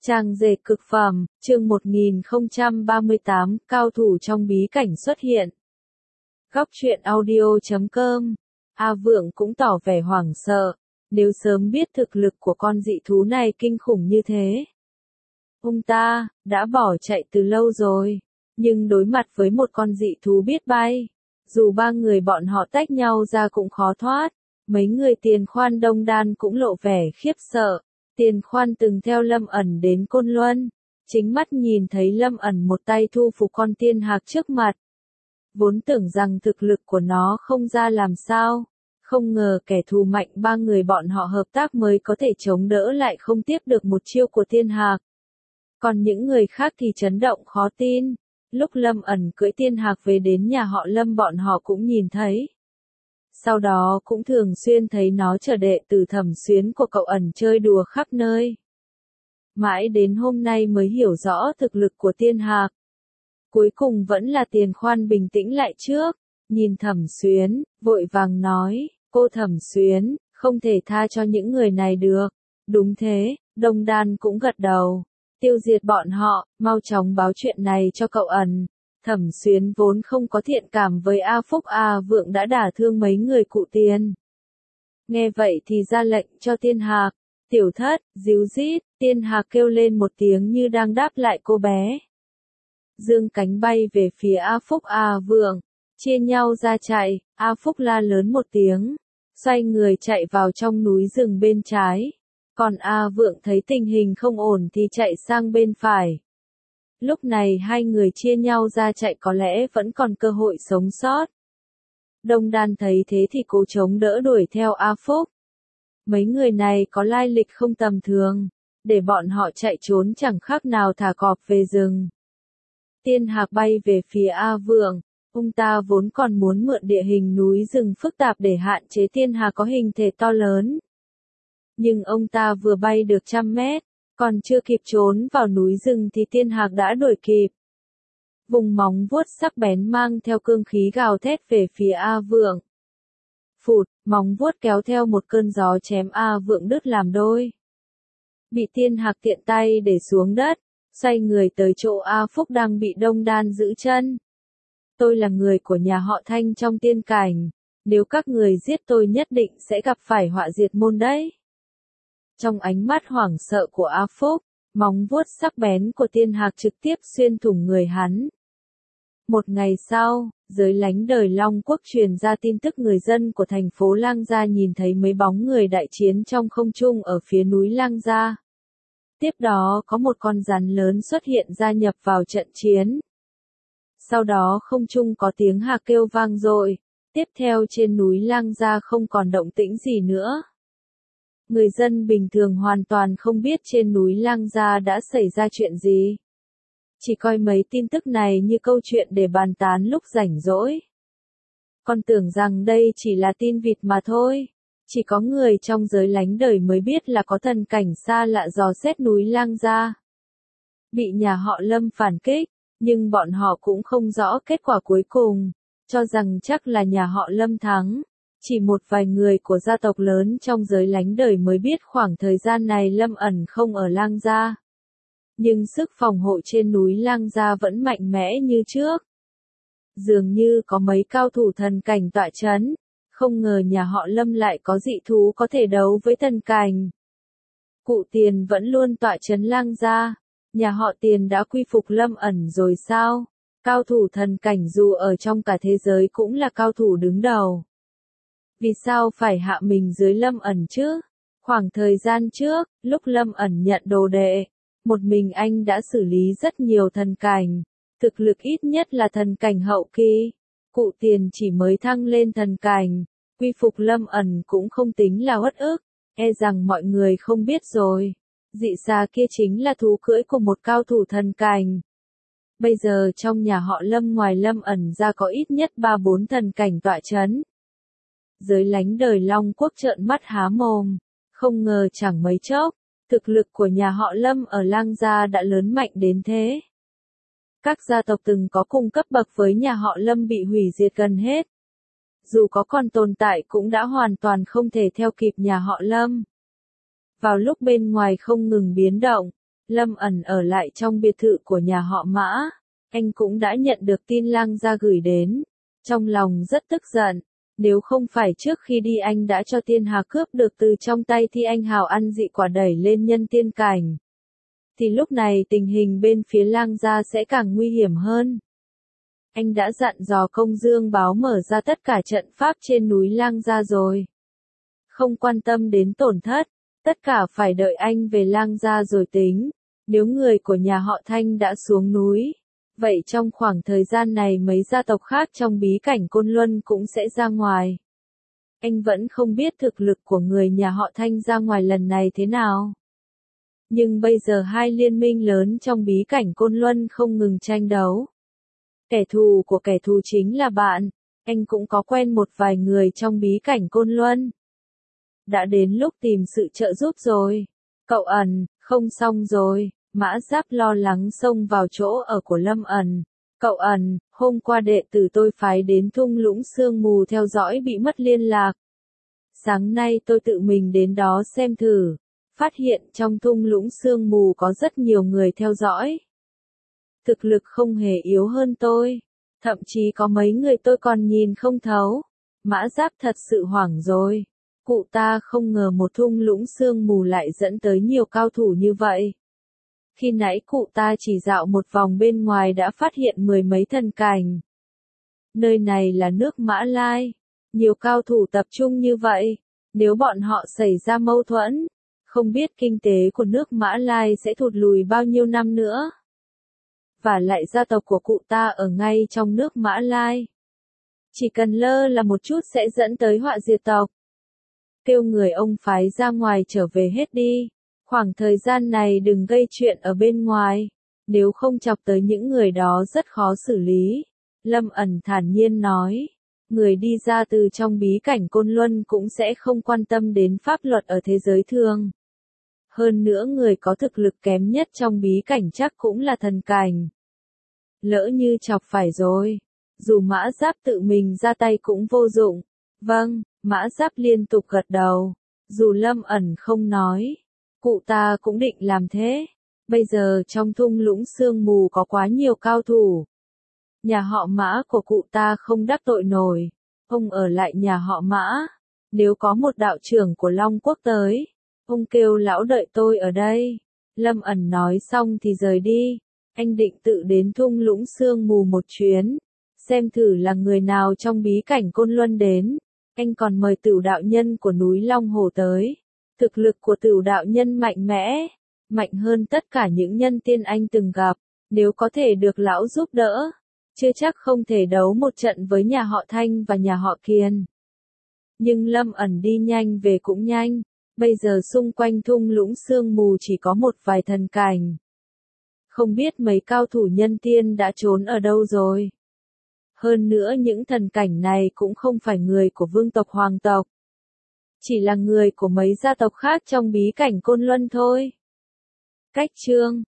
Trang dệt cực phẩm, chương 1038, cao thủ trong bí cảnh xuất hiện. Góc truyện audio.com. A Vượng cũng tỏ vẻ hoảng sợ, nếu sớm biết thực lực của con dị thú này kinh khủng như thế. Ông ta, đã bỏ chạy từ lâu rồi, nhưng đối mặt với một con dị thú biết bay, dù ba người bọn họ tách nhau ra cũng khó thoát, mấy người Tiền Khoan Đông Đan cũng lộ vẻ khiếp sợ. Tiền Khoan từng theo Lâm ẩn đến Côn Luân, chính mắt nhìn thấy Lâm ẩn một tay thu phục con tiên hạc trước mặt. Vốn tưởng rằng thực lực của nó không ra làm sao, không ngờ kẻ thù mạnh ba người bọn họ hợp tác mới có thể chống đỡ lại không tiếp được một chiêu của tiên hạc. Còn những người khác thì chấn động khó tin, lúc Lâm ẩn cưỡi tiên hạc về đến nhà họ Lâm bọn họ cũng nhìn thấy. Sau đó cũng thường xuyên thấy nó chở đệ tử Thẩm Xuyến của cậu ẩn chơi đùa khắp nơi. Mãi đến hôm nay mới hiểu rõ thực lực của tiên hạc. Cuối cùng vẫn là Tiền Khoan bình tĩnh lại trước, nhìn Thẩm Xuyến, vội vàng nói, cô Thẩm Xuyến, không thể tha cho những người này được. Đúng thế, Đông Đan cũng gật đầu. Tiêu diệt bọn họ, mau chóng báo chuyện này cho cậu ẩn. Thẩm Xuyến vốn không có thiện cảm với A Phúc A Vượng đã đả thương mấy người cụ Tiền. Nghe vậy thì ra lệnh cho tiên hạc, tiểu thất, díu dít, tiên hạc kêu lên một tiếng như đang đáp lại cô bé. Dương cánh bay về phía A Phúc A Vượng, chia nhau ra chạy, A Phúc la lớn một tiếng, xoay người chạy vào trong núi rừng bên trái. Còn A Vượng thấy tình hình không ổn thì chạy sang bên phải. Lúc này hai người chia nhau ra chạy có lẽ vẫn còn cơ hội sống sót. Đông Đan thấy thế thì cố chống đỡ đuổi theo A Phúc. Mấy người này có lai lịch không tầm thường, để bọn họ chạy trốn chẳng khác nào thả cọp về rừng. Tiên hạc bay về phía A Vượng, ông ta vốn còn muốn mượn địa hình núi rừng phức tạp để hạn chế tiên hạc có hình thể to lớn. Nhưng ông ta vừa bay được 100 mét, còn chưa kịp trốn vào núi rừng thì tiên hạc đã đuổi kịp. Vùng móng vuốt sắc bén mang theo cương khí gào thét về phía A Vượng. Phụt, móng vuốt kéo theo một cơn gió chém A Vượng đứt làm đôi. Bị tiên hạc tiện tay để xuống đất, xoay người tới chỗ A Phúc đang bị Đông Đan giữ chân. Tôi là người của nhà họ Thanh trong tiên cảnh, nếu các người giết tôi nhất định sẽ gặp phải họa diệt môn đấy. Trong ánh mắt hoảng sợ của A Phúc, móng vuốt sắc bén của tiên hạc trực tiếp xuyên thủng người hắn. Một ngày sau, giới lánh đời Long Quốc truyền ra tin tức người dân của thành phố Lang Gia nhìn thấy mấy bóng người đại chiến trong không trung ở phía núi Lang Gia. Tiếp đó có một con rắn lớn xuất hiện gia nhập vào trận chiến. Sau đó không trung có tiếng hạc kêu vang dội, tiếp theo trên núi Lang Gia không còn động tĩnh gì nữa. Người dân bình thường hoàn toàn không biết trên núi Lang Gia đã xảy ra chuyện gì. Chỉ coi mấy tin tức này như câu chuyện để bàn tán lúc rảnh rỗi. Còn tưởng rằng đây chỉ là tin vịt mà thôi. Chỉ có người trong giới lánh đời mới biết là có thần cảnh xa lạ dò xét núi Lang Gia. Bị nhà họ Lâm phản kích, nhưng bọn họ cũng không rõ kết quả cuối cùng, cho rằng chắc là nhà họ Lâm thắng. Chỉ một vài người của gia tộc lớn trong giới lánh đời mới biết khoảng thời gian này Lâm ẩn không ở Lang Gia. Nhưng sức phòng hộ trên núi Lang Gia vẫn mạnh mẽ như trước. Dường như có mấy cao thủ thần cảnh tọa chấn, không ngờ nhà họ Lâm lại có dị thú có thể đấu với thần cảnh. Cụ Tiền vẫn luôn tọa chấn Lang Gia, nhà họ Tiền đã quy phục Lâm ẩn rồi sao? Cao thủ thần cảnh dù ở trong cả thế giới cũng là cao thủ đứng đầu. Vì sao phải hạ mình dưới Lâm ẩn chứ? Khoảng thời gian trước, lúc Lâm ẩn nhận đồ đệ, một mình anh đã xử lý rất nhiều thần cảnh, thực lực ít nhất là thần cảnh hậu kỳ. Cụ Tiền chỉ mới thăng lên thần cảnh, quy phục Lâm ẩn cũng không tính là uất ức, e rằng mọi người không biết rồi. Dị xà kia chính là thú cưỡi của một cao thủ thần cảnh. Bây giờ trong nhà họ Lâm ngoài Lâm ẩn ra có ít nhất 3-4 thần cảnh tọa chấn. Giới lánh đời Long Quốc trợn mắt há mồm, không ngờ chẳng mấy chốc, thực lực của nhà họ Lâm ở Lang Gia đã lớn mạnh đến thế. Các gia tộc từng có cùng cấp bậc với nhà họ Lâm bị hủy diệt gần hết. Dù có còn tồn tại cũng đã hoàn toàn không thể theo kịp nhà họ Lâm. Vào lúc bên ngoài không ngừng biến động, Lâm ẩn ở lại trong biệt thự của nhà họ Mã. Anh cũng đã nhận được tin Lang gia gửi đến. Trong lòng rất tức giận. Nếu không phải trước khi đi anh đã cho Tiên Hà cướp được từ trong tay Thi Anh Hào ăn dị quả đẩy lên nhân tiên cảnh, thì lúc này tình hình bên phía Lang gia sẽ càng nguy hiểm hơn. Anh đã dặn dò Công Dương Báo mở ra tất cả trận pháp trên núi Lang gia rồi. Không quan tâm đến tổn thất, tất cả phải đợi anh về Lang gia rồi tính. Nếu người của nhà họ Thanh đã xuống núi, vậy trong khoảng thời gian này mấy gia tộc khác trong bí cảnh Côn Luân cũng sẽ ra ngoài. Anh vẫn không biết thực lực của người nhà họ Thanh ra ngoài lần này thế nào. Nhưng bây giờ hai liên minh lớn trong bí cảnh Côn Luân không ngừng tranh đấu. Kẻ thù của kẻ thù chính là bạn. Anh cũng có quen một vài người trong bí cảnh Côn Luân. Đã đến lúc tìm sự trợ giúp rồi. Cậu ẩn, không xong rồi. Mã Giáp lo lắng xông vào chỗ ở của Lâm ẩn. Cậu ẩn, hôm qua đệ tử tôi phái đến thung lũng sương mù theo dõi bị mất liên lạc. Sáng nay tôi tự mình đến đó xem thử. Phát hiện trong thung lũng sương mù có rất nhiều người theo dõi. Thực lực không hề yếu hơn tôi. Thậm chí có mấy người tôi còn nhìn không thấu. Mã Giáp thật sự hoảng rồi. Cụ ta không ngờ một thung lũng sương mù lại dẫn tới nhiều cao thủ như vậy. Khi nãy cụ ta chỉ dạo một vòng bên ngoài đã phát hiện mười mấy thần cảnh. Nơi này là nước Mã Lai. Nhiều cao thủ tập trung như vậy. Nếu bọn họ xảy ra mâu thuẫn, không biết kinh tế của nước Mã Lai sẽ thụt lùi bao nhiêu năm nữa. Và lại gia tộc của cụ ta ở ngay trong nước Mã Lai. Chỉ cần lơ là một chút sẽ dẫn tới họa diệt tộc. Kêu người ông phái ra ngoài trở về hết đi. Khoảng thời gian này đừng gây chuyện ở bên ngoài. Nếu không chọc tới những người đó rất khó xử lý. Lâm ẩn thản nhiên nói. Người đi ra từ trong bí cảnh Côn Luân cũng sẽ không quan tâm đến pháp luật ở thế giới thường. Hơn nữa người có thực lực kém nhất trong bí cảnh chắc cũng là thần cảnh. Lỡ như chọc phải rồi. Dù Mã Giáp tự mình ra tay cũng vô dụng. Vâng, Mã Giáp liên tục gật đầu. Dù Lâm ẩn không nói. Cụ ta cũng định làm thế. Bây giờ trong thung lũng sương mù có quá nhiều cao thủ. Nhà họ Mã của cụ ta không đắc tội nổi. Ông ở lại nhà họ Mã. Nếu có một đạo trưởng của Long Quốc tới, ông kêu lão đợi tôi ở đây. Lâm ẩn nói xong thì rời đi. Anh định tự đến thung lũng sương mù một chuyến. Xem thử là người nào trong bí cảnh Côn Luân đến. Anh còn mời Tửu đạo nhân của núi Long Hồ tới. Thực lực của Tửu đạo nhân mạnh mẽ. Mạnh hơn tất cả những nhân tiên anh từng gặp. Nếu có thể được lão giúp đỡ, chưa chắc không thể đấu một trận với nhà họ Thanh và nhà họ Kiền. Nhưng Lâm ẩn đi nhanh về cũng nhanh. Bây giờ xung quanh thung lũng sương mù chỉ có một vài thần cảnh. Không biết mấy cao thủ nhân tiên đã trốn ở đâu rồi. Hơn nữa những thần cảnh này cũng không phải người của vương tộc hoàng tộc. Chỉ là người của mấy gia tộc khác trong bí cảnh Côn Luân thôi. Cách chương